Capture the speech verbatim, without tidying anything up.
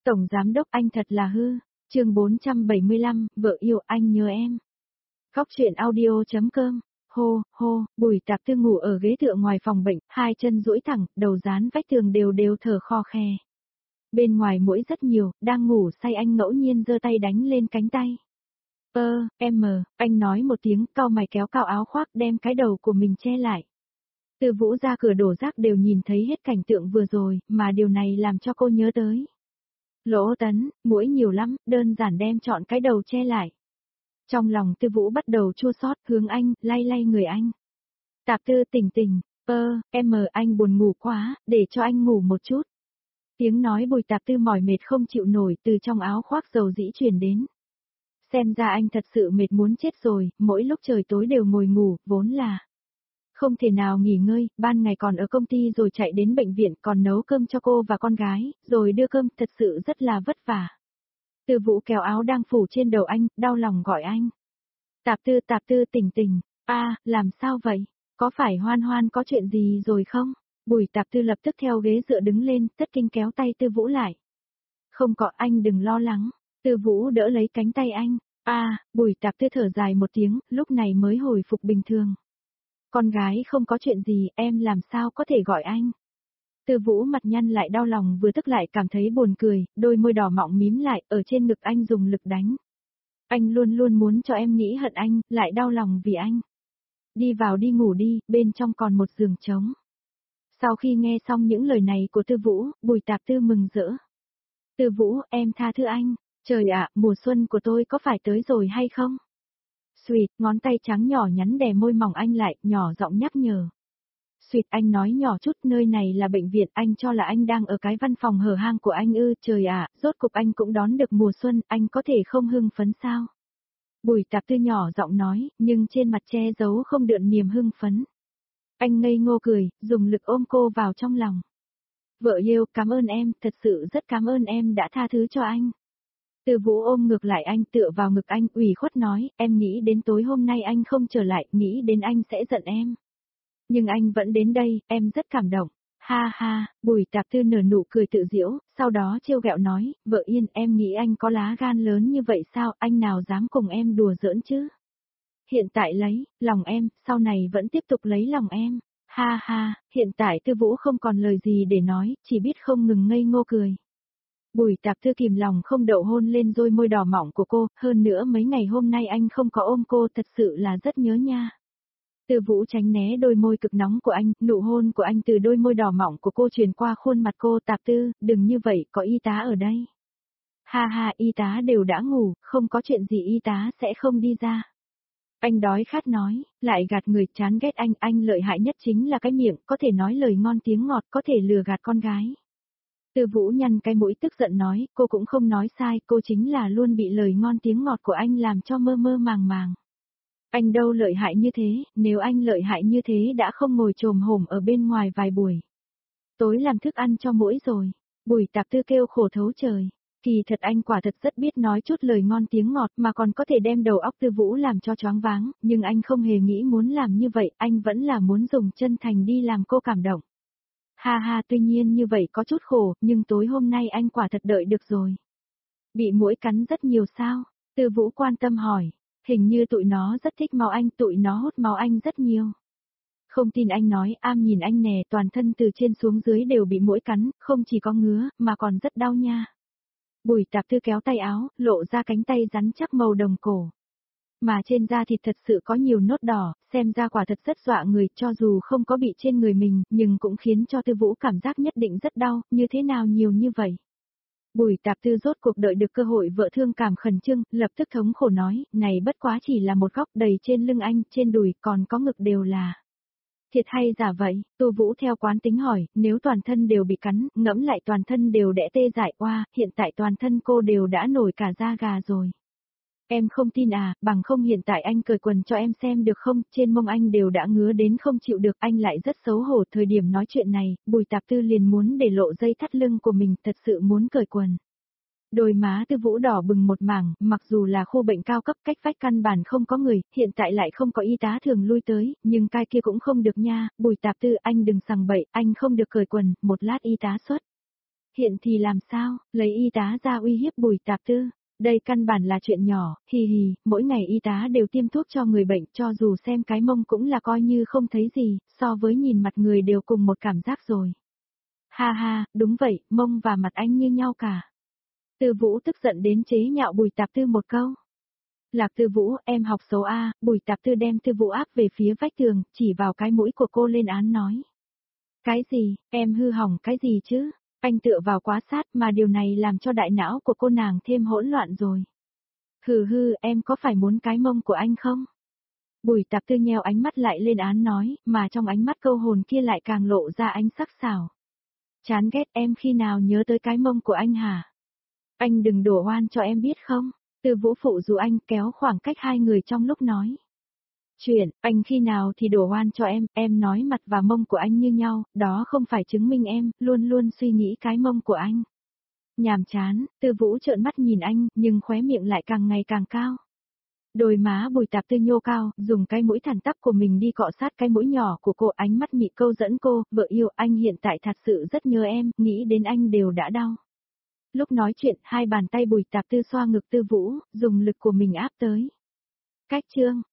Tổng giám đốc anh thật là hư. Chương bốn trăm bảy mươi lăm, vợ yêu anh nhớ em. Góc truyện audio.com. Hô, hô, Bùi Tạp Tư ngủ ở ghế tựa ngoài phòng bệnh, hai chân duỗi thẳng, đầu dán vách tường đều đều thở khò khè. Bên ngoài muỗi rất nhiều, đang ngủ say anh ngẫu nhiên giơ tay đánh lên cánh tay. Ơ, em mờ, anh nói một tiếng, cau mày kéo cao áo khoác đem cái đầu của mình che lại. Từ Vũ ra cửa đổ rác đều nhìn thấy hết cảnh tượng vừa rồi, mà điều này làm cho cô nhớ tới. Lỗ Tấn, muỗi nhiều lắm, đơn giản đem chọn cái đầu che lại. Trong lòng Tư Vũ bắt đầu chua xót, hướng anh, lay lay người anh. Tạp Tư tỉnh tỉnh, ơ, em mờ anh buồn ngủ quá, để cho anh ngủ một chút. Tiếng nói Bùi Tạp Tư mỏi mệt không chịu nổi từ trong áo khoác dầu dĩ truyền đến. Xem ra anh thật sự mệt muốn chết rồi, mỗi lúc trời tối đều ngồi ngủ, vốn là không thể nào nghỉ ngơi, ban ngày còn ở công ty rồi chạy đến bệnh viện còn nấu cơm cho cô và con gái, rồi đưa cơm, thật sự rất là vất vả. Từ Vũ kéo áo đang phủ trên đầu anh, đau lòng gọi anh. Tạp Tư, Tạp Tư tỉnh tỉnh, a, làm sao vậy? Có phải Hoan Hoan có chuyện gì rồi không? Bùi Tạp Tư lập tức theo ghế dựa đứng lên, tất kinh kéo tay Tư Vũ lại. Không có, anh đừng lo lắng. Tư Vũ đỡ lấy cánh tay anh. A, Bùi Tạp Tư thở dài một tiếng, lúc này mới hồi phục bình thường. Con gái không có chuyện gì, em làm sao có thể gọi anh. Tư Vũ mặt nhăn lại đau lòng vừa tức lại cảm thấy buồn cười, đôi môi đỏ mọng mím lại, ở trên ngực anh dùng lực đánh. Anh luôn luôn muốn cho em nghĩ hận anh, lại đau lòng vì anh. Đi vào đi ngủ đi, bên trong còn một giường trống. Sau khi nghe xong những lời này của Tư Vũ, Bùi Tạp Tư mừng rỡ. Tư Vũ, em tha thứ anh. Trời ạ, mùa xuân của tôi có phải tới rồi hay không? Sweet, ngón tay trắng nhỏ nhắn đè môi mỏng anh lại, nhỏ giọng nhắc nhở. Sweet, anh nói nhỏ chút, nơi này là bệnh viện, anh cho là anh đang ở cái văn phòng hở hang của anh ư, trời ạ, rốt cục anh cũng đón được mùa xuân, anh có thể không hưng phấn sao? Bùi Tạp Tư nhỏ giọng nói, nhưng trên mặt che giấu không đượm niềm hưng phấn. Anh ngây ngô cười, dùng lực ôm cô vào trong lòng. Vợ yêu, cảm ơn em, thật sự rất cảm ơn em đã tha thứ cho anh. Tư Vũ ôm ngược lại anh, tựa vào ngực anh, ủy khuất nói, em nghĩ đến tối hôm nay anh không trở lại, nghĩ đến anh sẽ giận em. Nhưng anh vẫn đến đây, em rất cảm động. Ha ha, Bùi Tạp Tư nở nụ cười tự giễu, sau đó trêu ghẹo nói, vợ Yên, em nghĩ anh có lá gan lớn như vậy sao, anh nào dám cùng em đùa giỡn chứ? Hiện tại lấy lòng em, sau này vẫn tiếp tục lấy lòng em. Ha ha, hiện tại Tư Vũ không còn lời gì để nói, chỉ biết không ngừng ngây ngô cười. Bùi Tạp Tư kìm lòng không đậu hôn lên đôi môi đỏ mọng của cô, hơn nữa mấy ngày hôm nay anh không có ôm cô, thật sự là rất nhớ nha. Tư Vũ tránh né đôi môi cực nóng của anh, nụ hôn của anh từ đôi môi đỏ mọng của cô truyền qua khuôn mặt cô. Tạp Tư, đừng như vậy, có y tá ở đây. Ha ha, y tá đều đã ngủ, không có chuyện gì y tá sẽ không đi ra. Anh đói khát nói, lại gạt người, chán ghét anh, anh lợi hại nhất chính là cái miệng, có thể nói lời ngon tiếng ngọt, có thể lừa gạt con gái. Tư Vũ nhăn cái mũi tức giận nói, cô cũng không nói sai, cô chính là luôn bị lời ngon tiếng ngọt của anh làm cho mơ mơ màng màng. Anh đâu lợi hại như thế, nếu anh lợi hại như thế đã không ngồi trồm hổm ở bên ngoài vài buổi. Tối làm thức ăn cho muỗi rồi. Bùi Tạp Tư kêu khổ thấu trời. Kỳ thật anh quả thật rất biết nói chút lời ngon tiếng ngọt mà còn có thể đem đầu óc Tư Vũ làm cho choáng váng, nhưng anh không hề nghĩ muốn làm như vậy, anh vẫn là muốn dùng chân thành đi làm cô cảm động. Ha ha, tuy nhiên như vậy có chút khổ, nhưng tối hôm nay anh quả thật đợi được rồi. Bị muỗi cắn rất nhiều sao? Tư Vũ quan tâm hỏi. Hình như tụi nó rất thích máu anh, tụi nó hút máu anh rất nhiều. Không tin anh nói, am nhìn anh nè, toàn thân từ trên xuống dưới đều bị muỗi cắn, không chỉ có ngứa, mà còn rất đau nha. Bùi Tạp Tư kéo tay áo, lộ ra cánh tay rắn chắc màu đồng cổ. Mà trên da thịt thật sự có nhiều nốt đỏ, xem ra quả thật rất dọa người, cho dù không có bị trên người mình, nhưng cũng khiến cho Tư Vũ cảm giác nhất định rất đau, như thế nào nhiều như vậy. Bùi Tạp Tư rốt cuộc đợi được cơ hội vợ thương cảm khẩn trương, lập tức thống khổ nói, này bất quá chỉ là một góc đầy trên lưng anh, trên đùi, còn có ngực đều là. Thiệt hay giả vậy? Tô Vũ theo quán tính hỏi, nếu toàn thân đều bị cắn, ngẫm lại toàn thân đều đẽ tê dại oa, hiện tại toàn thân cô đều đã nổi cả da gà rồi. Em không tin à, bằng không hiện tại anh cởi quần cho em xem được không, trên mông anh đều đã ngứa đến không chịu được, anh lại rất xấu hổ. Thời điểm nói chuyện này, Bùi Tạp Tư liền muốn để lộ dây thắt lưng của mình, thật sự muốn cởi quần. Đôi má Tư Vũ đỏ bừng một mảng, mặc dù là khu bệnh cao cấp cách vách căn bản không có người, hiện tại lại không có y tá thường lui tới, nhưng cái kia cũng không được nha. Bùi Tạp Tư, anh đừng sằng bậy, anh không được cởi quần, một lát y tá xuất Hiện thì làm sao, lấy y tá ra uy hiếp Bùi Tạp Tư. Đây căn bản là chuyện nhỏ, hì hì, mỗi ngày y tá đều tiêm thuốc cho người bệnh, cho dù xem cái mông cũng là coi như không thấy gì, so với nhìn mặt người đều cùng một cảm giác rồi. Ha ha, đúng vậy, mông và mặt anh như nhau cả. Tư Vũ tức giận đến chế nhạo Bùi Tạp Tư một câu. Lạc Tư Vũ, em học xấu a. Bùi Tạp Tư đem Tư Vũ áp về phía vách tường, chỉ vào cái mũi của cô lên án nói. Cái gì, em hư hỏng cái gì chứ? Anh tựa vào quá sát mà điều này làm cho đại não của cô nàng thêm hỗn loạn rồi. Hừ hư, em có phải muốn cái mông của anh không? Bùi Tạp Tư nheo ánh mắt lại lên án nói, mà trong ánh mắt câu hồn kia lại càng lộ ra ánh sắc sảo. Chán ghét, em khi nào nhớ tới cái mông của anh hả? Anh đừng đổ oan cho em biết không? Tư Vũ phụ dù anh kéo khoảng cách hai người trong lúc nói. Chuyện, anh khi nào thì đổ oan cho em, em nói mặt và mông của anh như nhau, đó không phải chứng minh em, luôn luôn suy nghĩ cái mông của anh. Nhàm chán, Tư Vũ trợn mắt nhìn anh, nhưng khóe miệng lại càng ngày càng cao. Đôi má Bùi Tạp Tư nhô cao, dùng cái mũi thẳng tắp của mình đi cọ sát cái mũi nhỏ của cô, ánh mắt mị câu dẫn cô, vợ yêu, anh hiện tại thật sự rất nhớ em, nghĩ đến anh đều đã đau. Lúc nói chuyện, hai bàn tay Bùi Tạp Tư xoa ngực Tư Vũ, dùng lực của mình áp tới. Cách chương